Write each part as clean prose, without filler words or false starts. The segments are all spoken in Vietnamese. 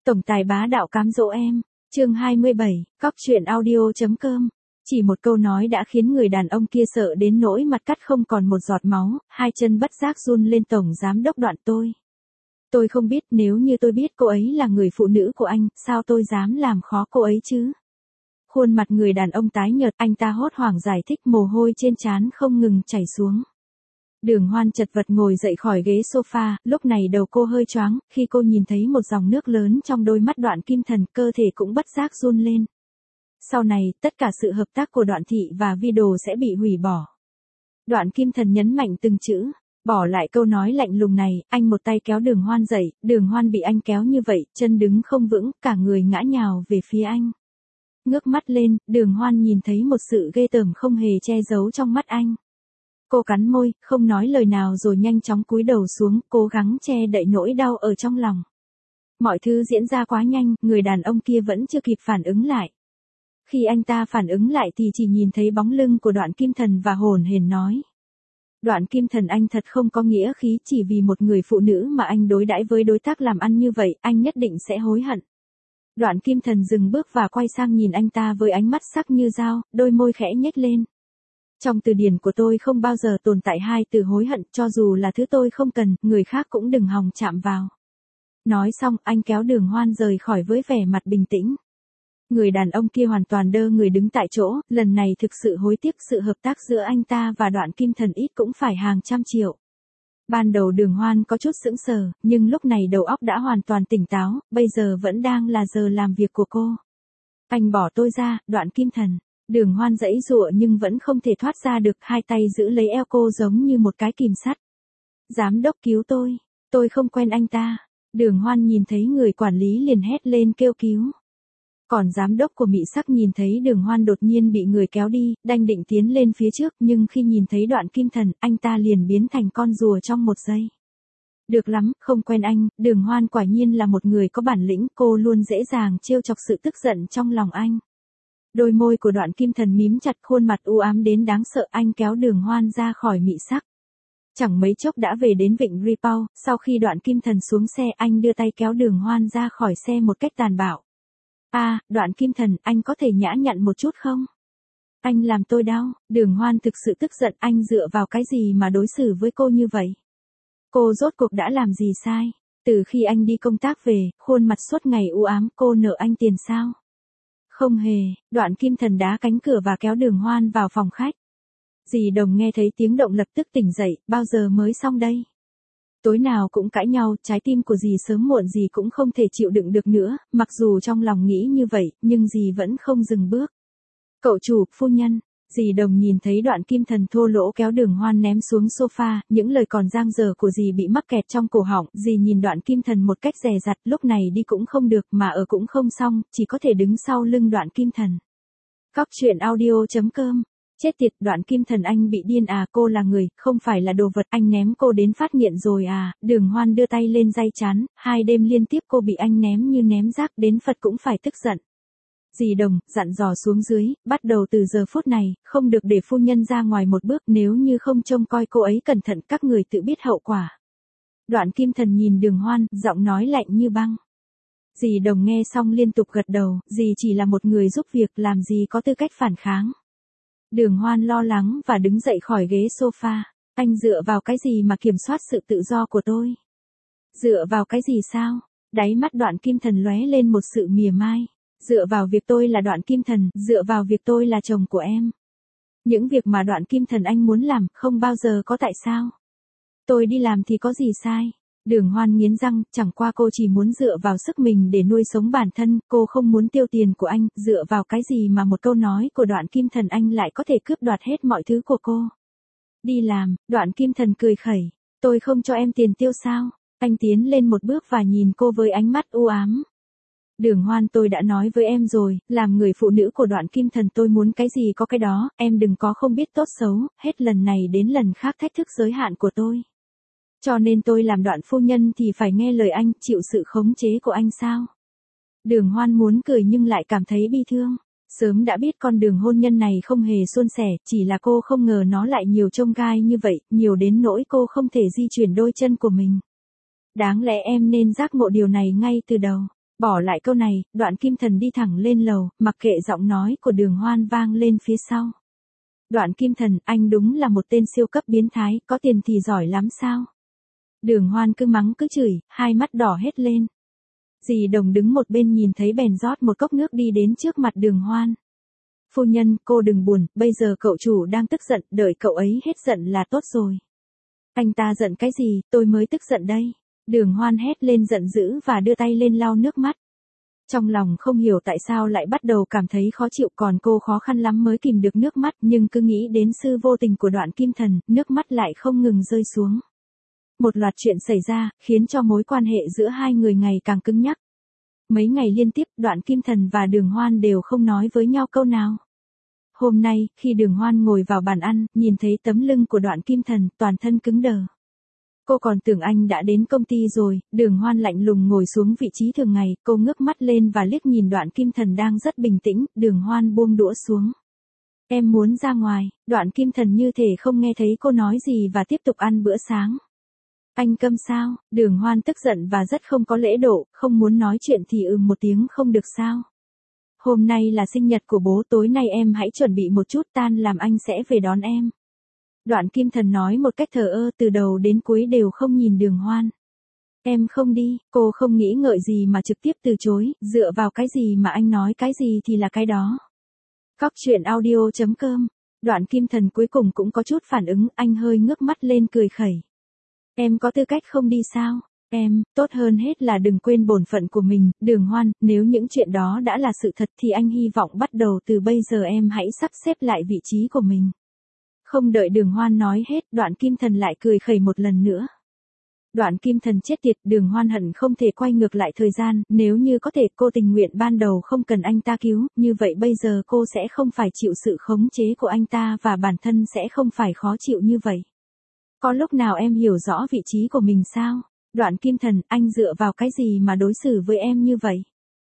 Tổng tài bá đạo cám dỗ em. Chương 27, Cóc truyện audio.com. Chỉ một câu nói đã khiến người đàn ông kia sợ đến nỗi mặt cắt không còn một giọt máu, hai chân bất giác run lên. Tổng giám đốc Đoạn tôi. Tôi không biết, nếu như tôi biết cô ấy là người phụ nữ của anh, sao tôi dám làm khó cô ấy chứ? Khuôn mặt người đàn ông tái nhợt, anh ta hốt hoảng giải thích, mồ hôi trên trán không ngừng chảy xuống. Đường Hoan chật vật ngồi dậy khỏi ghế sofa, lúc này đầu cô hơi choáng, khi cô nhìn thấy một dòng nước lớn trong đôi mắt Đoạn Kim Thần, cơ thể cũng bất giác run lên. Sau này, tất cả sự hợp tác của Đoạn Thị và Video sẽ bị hủy bỏ. Đoạn Kim Thần nhấn mạnh từng chữ, bỏ lại câu nói lạnh lùng này, anh một tay kéo Đường Hoan dậy, Đường Hoan bị anh kéo như vậy, chân đứng không vững, cả người ngã nhào về phía anh. Ngước mắt lên, Đường Hoan nhìn thấy một sự ghê tởm không hề che giấu trong mắt anh. Cô cắn môi, không nói lời nào rồi nhanh chóng cúi đầu xuống, cố gắng che đậy nỗi đau ở trong lòng. Mọi thứ diễn ra quá nhanh, người đàn ông kia vẫn chưa kịp phản ứng lại. Khi anh ta phản ứng lại thì chỉ nhìn thấy bóng lưng của Đoạn Kim Thần và hổn hển nói. Đoạn Kim Thần, anh thật không có nghĩa khí, chỉ vì một người phụ nữ mà anh đối đãi với đối tác làm ăn như vậy, anh nhất định sẽ hối hận. Đoạn Kim Thần dừng bước và quay sang nhìn anh ta với ánh mắt sắc như dao, đôi môi khẽ nhếch lên. Trong từ điển của tôi không bao giờ tồn tại hai từ hối hận, cho dù là thứ tôi không cần, người khác cũng đừng hòng chạm vào. Nói xong, anh kéo Đường Hoan rời khỏi với vẻ mặt bình tĩnh. Người đàn ông kia hoàn toàn đơ người đứng tại chỗ, lần này thực sự hối tiếc, sự hợp tác giữa anh ta và Đoạn Kim Thần ít cũng phải hàng trăm triệu. Ban đầu Đường Hoan có chút sững sờ, nhưng lúc này đầu óc đã hoàn toàn tỉnh táo, bây giờ vẫn đang là giờ làm việc của cô. Anh bỏ tôi ra, Đoạn Kim Thần. Đường Hoan giãy giụa nhưng vẫn không thể thoát ra được, hai tay giữ lấy eo cô giống như một cái kìm sắt. Giám đốc cứu tôi không quen anh ta. Đường Hoan nhìn thấy người quản lý liền hét lên kêu cứu. Còn giám đốc của Mị Sắc nhìn thấy Đường Hoan đột nhiên bị người kéo đi, đang định tiến lên phía trước, nhưng khi nhìn thấy Đoạn Kim Thần, anh ta liền biến thành con rùa trong một giây. Được lắm, không quen anh, Đường Hoan quả nhiên là một người có bản lĩnh, cô luôn dễ dàng trêu chọc sự tức giận trong lòng anh. Đôi môi của Đoạn Kim Thần mím chặt, khuôn mặt u ám đến đáng sợ, anh kéo Đường Hoan ra khỏi Mị Sắc. Chẳng mấy chốc đã về đến vịnh Ripau, sau khi Đoạn Kim Thần xuống xe, anh đưa tay kéo Đường Hoan ra khỏi xe một cách tàn bạo. Đoạn Kim Thần, anh có thể nhã nhặn một chút không? Anh làm tôi đau. Đường Hoan thực sự tức giận, anh dựa vào cái gì mà đối xử với cô như vậy? Cô rốt cuộc đã làm gì sai? Từ khi anh đi công tác về, khuôn mặt suốt ngày u ám, cô nợ anh tiền sao? Không hề. Đoạn Kim Thần đá cánh cửa và kéo Đường Hoan vào phòng khách. Dì Đồng nghe thấy tiếng động lập tức tỉnh dậy, bao giờ mới xong đây? Tối nào cũng cãi nhau, trái tim của dì sớm muộn dì cũng không thể chịu đựng được nữa, mặc dù trong lòng nghĩ như vậy, nhưng dì vẫn không dừng bước. Cậu chủ, phu nhân. Dì Đồng nhìn thấy Đoạn Kim Thần thô lỗ kéo Đường Hoan ném xuống sofa, những lời còn dang dở của dì bị mắc kẹt trong cổ họng, dì nhìn Đoạn Kim Thần một cách dè dặt, lúc này đi cũng không được mà ở cũng không xong, chỉ có thể đứng sau lưng Đoạn Kim Thần. Cóc truyện audio.com. Chết tiệt, Đoạn Kim Thần, anh bị điên à? Cô là người, không phải là đồ vật, anh ném cô đến phát nghiện rồi à? Đường Hoan đưa tay lên day chán, 2 đêm liên tiếp cô bị anh ném như ném rác, đến Phật cũng phải tức giận. Dì Đồng dặn dò xuống dưới, bắt đầu từ giờ phút này, không được để phu nhân ra ngoài một bước, nếu như không trông coi cô ấy cẩn thận, các người tự biết hậu quả. Đoạn Kim Thần nhìn Đường Hoan, giọng nói lạnh như băng. Dì Đồng nghe xong liên tục gật đầu, dì chỉ là một người giúp việc, làm gì có tư cách phản kháng. Đường Hoan lo lắng và đứng dậy khỏi ghế sofa. Anh dựa vào cái gì mà kiểm soát sự tự do của tôi? Dựa vào cái gì sao? Đáy mắt Đoạn Kim Thần lóe lên một sự mỉa mai. Dựa vào việc tôi là Đoạn Kim Thần, dựa vào việc tôi là chồng của em. Những việc mà Đoạn Kim Thần anh muốn làm, không bao giờ có tại sao. Tôi đi làm thì có gì sai? Đường Hoan nghiến răng, chẳng qua cô chỉ muốn dựa vào sức mình để nuôi sống bản thân, cô không muốn tiêu tiền của anh, dựa vào cái gì mà một câu nói của Đoạn Kim Thần anh lại có thể cướp đoạt hết mọi thứ của cô. Đi làm. Đoạn Kim Thần cười khẩy. Tôi không cho em tiền tiêu sao? Anh tiến lên một bước và nhìn cô với ánh mắt u ám. Đường Hoan, tôi đã nói với em rồi, làm người phụ nữ của Đoạn Kim Thần tôi muốn cái gì có cái đó, em đừng có không biết tốt xấu, hết lần này đến lần khác thách thức giới hạn của tôi. Cho nên tôi làm Đoạn phu nhân thì phải nghe lời anh, chịu sự khống chế của anh sao? Đường Hoan muốn cười nhưng lại cảm thấy bi thương. Sớm đã biết con đường hôn nhân này không hề suôn sẻ, chỉ là cô không ngờ nó lại nhiều chông gai như vậy, nhiều đến nỗi cô không thể di chuyển đôi chân của mình. Đáng lẽ em nên giác ngộ điều này ngay từ đầu. Bỏ lại câu này, Đoạn Kim Thần đi thẳng lên lầu, mặc kệ giọng nói của Đường Hoan vang lên phía sau. Đoạn Kim Thần, anh đúng là một tên siêu cấp biến thái, có tiền thì giỏi lắm sao? Đường Hoan cứ mắng cứ chửi, hai mắt đỏ hết lên. Dì Đồng đứng một bên nhìn thấy bèn rót một cốc nước đi đến trước mặt Đường Hoan. Phu nhân, cô đừng buồn, bây giờ cậu chủ đang tức giận, đợi cậu ấy hết giận là tốt rồi. Anh ta giận cái gì, tôi mới tức giận đây. Đường Hoan hét lên giận dữ và đưa tay lên lau nước mắt. Trong lòng không hiểu tại sao lại bắt đầu cảm thấy khó chịu, còn cô khó khăn lắm mới kìm được nước mắt, nhưng cứ nghĩ đến sự vô tình của Đoạn Kim Thần, nước mắt lại không ngừng rơi xuống. Một loạt chuyện xảy ra, khiến cho mối quan hệ giữa hai người ngày càng cứng nhắc. Mấy ngày liên tiếp, Đoạn Kim Thần và Đường Hoan đều không nói với nhau câu nào. Hôm nay, khi Đường Hoan ngồi vào bàn ăn, nhìn thấy tấm lưng của Đoạn Kim Thần, toàn thân cứng đờ. Cô còn tưởng anh đã đến công ty rồi. Đường Hoan lạnh lùng ngồi xuống vị trí thường ngày, cô ngước mắt lên và liếc nhìn Đoạn Kim Thần đang rất bình tĩnh. Đường Hoan buông đũa xuống. Em muốn ra ngoài. Đoạn Kim Thần như thể không nghe thấy cô nói gì và tiếp tục ăn bữa sáng. Anh câm sao? Đường Hoan tức giận và rất không có lễ độ, không muốn nói chuyện thì một tiếng không được sao? Hôm nay là sinh nhật của bố, tối nay em hãy chuẩn bị một chút, tan làm anh sẽ về đón em. Đoạn Kim Thần nói một cách thờ ơ, từ đầu đến cuối đều không nhìn Đường Hoan. Em không đi. Cô không nghĩ ngợi gì mà trực tiếp từ chối, dựa vào cái gì mà anh nói cái gì thì là cái đó. Cóc truyện audio.com. Đoạn Kim Thần cuối cùng cũng có chút phản ứng, anh hơi ngước mắt lên cười khẩy. Em có tư cách không đi sao? Em, tốt hơn hết là đừng quên bổn phận của mình. Đường Hoan, nếu những chuyện đó đã là sự thật thì anh hy vọng bắt đầu từ bây giờ em hãy sắp xếp lại vị trí của mình. Không đợi Đường Hoan nói hết, Đoạn Kim Thần lại cười khẩy một lần nữa. Đoạn Kim Thần chết tiệt, Đường Hoan hận không thể quay ngược lại thời gian, nếu như có thể cô tình nguyện ban đầu không cần anh ta cứu, như vậy bây giờ cô sẽ không phải chịu sự khống chế của anh ta và bản thân sẽ không phải khó chịu như vậy. Có lúc nào em hiểu rõ vị trí của mình sao? Đoạn Kim Thần, anh dựa vào cái gì mà đối xử với em như vậy?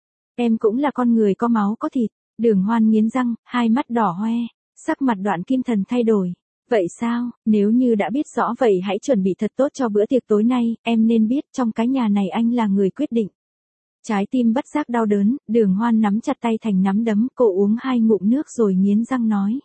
Em cũng là con người có máu có thịt. Đường Hoan nghiến răng, hai mắt đỏ hoe. Sắc mặt Đoạn Kim Thần thay đổi. Vậy sao, nếu như đã biết rõ vậy hãy chuẩn bị thật tốt cho bữa tiệc tối nay, em nên biết trong cái nhà này anh là người quyết định. Trái tim bất giác đau đớn, Đường Hoan nắm chặt tay thành nắm đấm, cô uống 2 ngụm nước rồi nghiến răng nói.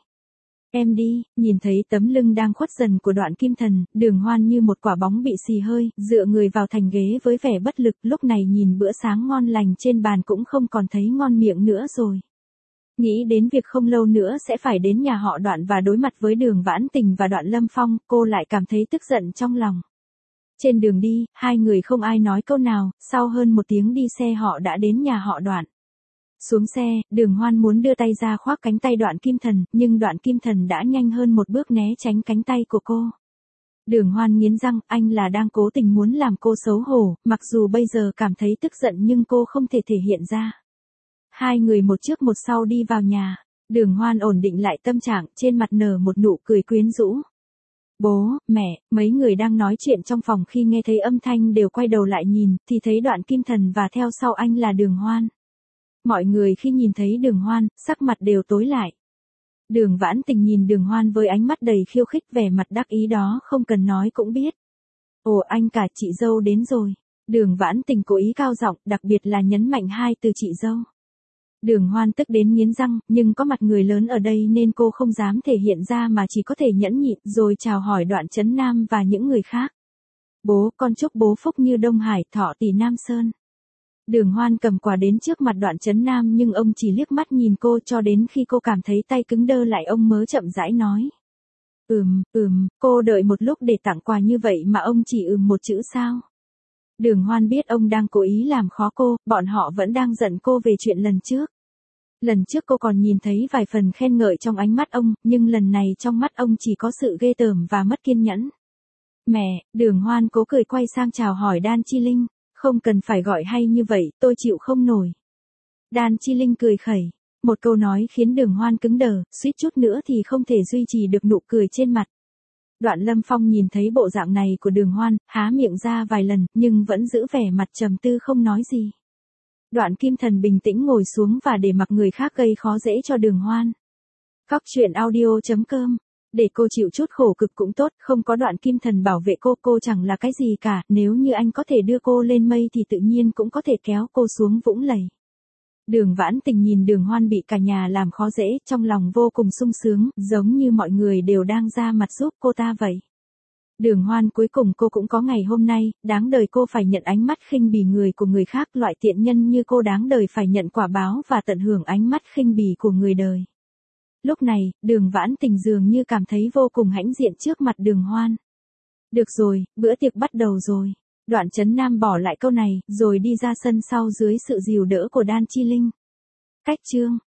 Em đi. Nhìn thấy tấm lưng đang khuất dần của Đoạn Kim Thần, Đường Hoan như một quả bóng bị xì hơi, dựa người vào thành ghế với vẻ bất lực, lúc này nhìn bữa sáng ngon lành trên bàn cũng không còn thấy ngon miệng nữa rồi. Nghĩ đến việc không lâu nữa sẽ phải đến nhà họ Đoạn và đối mặt với Đường Vãn Tình và Đoạn Lâm Phong, cô lại cảm thấy tức giận trong lòng. Trên đường đi, hai người không ai nói câu nào, sau hơn 1 tiếng đi xe họ đã đến nhà họ Đoạn. Xuống xe, Đường Hoan muốn đưa tay ra khoác cánh tay Đoạn Kim Thần, nhưng Đoạn Kim Thần đã nhanh hơn một bước né tránh cánh tay của cô. Đường Hoan nghiến răng, anh là đang cố tình muốn làm cô xấu hổ, mặc dù bây giờ cảm thấy tức giận nhưng cô không thể thể hiện ra. Hai người một trước một sau đi vào nhà. Đường Hoan ổn định lại tâm trạng, trên mặt nở một nụ cười quyến rũ. Bố, mẹ, mấy người đang nói chuyện trong phòng khi nghe thấy âm thanh đều quay đầu lại nhìn, thì thấy Đoạn Kim Thần và theo sau anh là Đường Hoan. Mọi người khi nhìn thấy Đường Hoan, sắc mặt đều tối lại. Đường Vãn Tình nhìn Đường Hoan với ánh mắt đầy khiêu khích, vẻ mặt đắc ý đó không cần nói cũng biết. Ồ, anh cả chị dâu đến rồi. Đường Vãn Tình cố ý cao giọng, đặc biệt là nhấn mạnh 2 từ chị dâu. Đường Hoan tức đến nghiến răng, nhưng có mặt người lớn ở đây nên cô không dám thể hiện ra mà chỉ có thể nhẫn nhịn rồi chào hỏi Đoạn Chấn Nam và những người khác. Bố, con chúc bố phúc như Đông Hải, thọ tỷ Nam Sơn. Đường Hoan cầm quà đến trước mặt Đoạn Chấn Nam nhưng ông chỉ liếc mắt nhìn cô cho đến khi cô cảm thấy tay cứng đơ lại ông mới chậm rãi nói. Cô đợi một lúc để tặng quà như vậy mà ông chỉ một chữ sao? Đường Hoan biết ông đang cố ý làm khó cô, bọn họ vẫn đang giận cô về chuyện lần trước. Lần trước cô còn nhìn thấy vài phần khen ngợi trong ánh mắt ông, nhưng lần này trong mắt ông chỉ có sự ghê tởm và mất kiên nhẫn. Mẹ, Đường Hoan cố cười quay sang chào hỏi Đan Chi Linh. Không cần phải gọi hay như vậy, tôi chịu không nổi. Đan Chi Linh cười khẩy. Một câu nói khiến Đường Hoan cứng đờ, suýt chút nữa thì không thể duy trì được nụ cười trên mặt. Đoạn Lâm Phong nhìn thấy bộ dạng này của Đường Hoan, há miệng ra vài lần, nhưng vẫn giữ vẻ mặt trầm tư không nói gì. Đoạn Kim Thần bình tĩnh ngồi xuống và để mặc người khác gây khó dễ cho Đường Hoan. Cóc truyện audio.com Để cô chịu chút khổ cực cũng tốt, không có đoạn kim thần bảo vệ cô chẳng là cái gì cả, nếu như anh có thể đưa cô lên mây thì tự nhiên cũng có thể kéo cô xuống vũng lầy. Đường Vãn Tình nhìn Đường Hoan bị cả nhà làm khó dễ, trong lòng vô cùng sung sướng, giống như mọi người đều đang ra mặt giúp cô ta vậy. Đường Hoan, cuối cùng cô cũng có ngày hôm nay, đáng đời cô phải nhận ánh mắt khinh bỉ người của người khác, loại tiện nhân như cô đáng đời phải nhận quả báo và tận hưởng ánh mắt khinh bỉ của người đời. Lúc này, Đường Vãn Tình dường như cảm thấy vô cùng hãnh diện trước mặt Đường Hoan. Được rồi, bữa tiệc bắt đầu rồi. Đoạn Chấn Nam bỏ lại câu này, rồi đi ra sân sau dưới sự dìu đỡ của Đan Chi Linh. Cách chương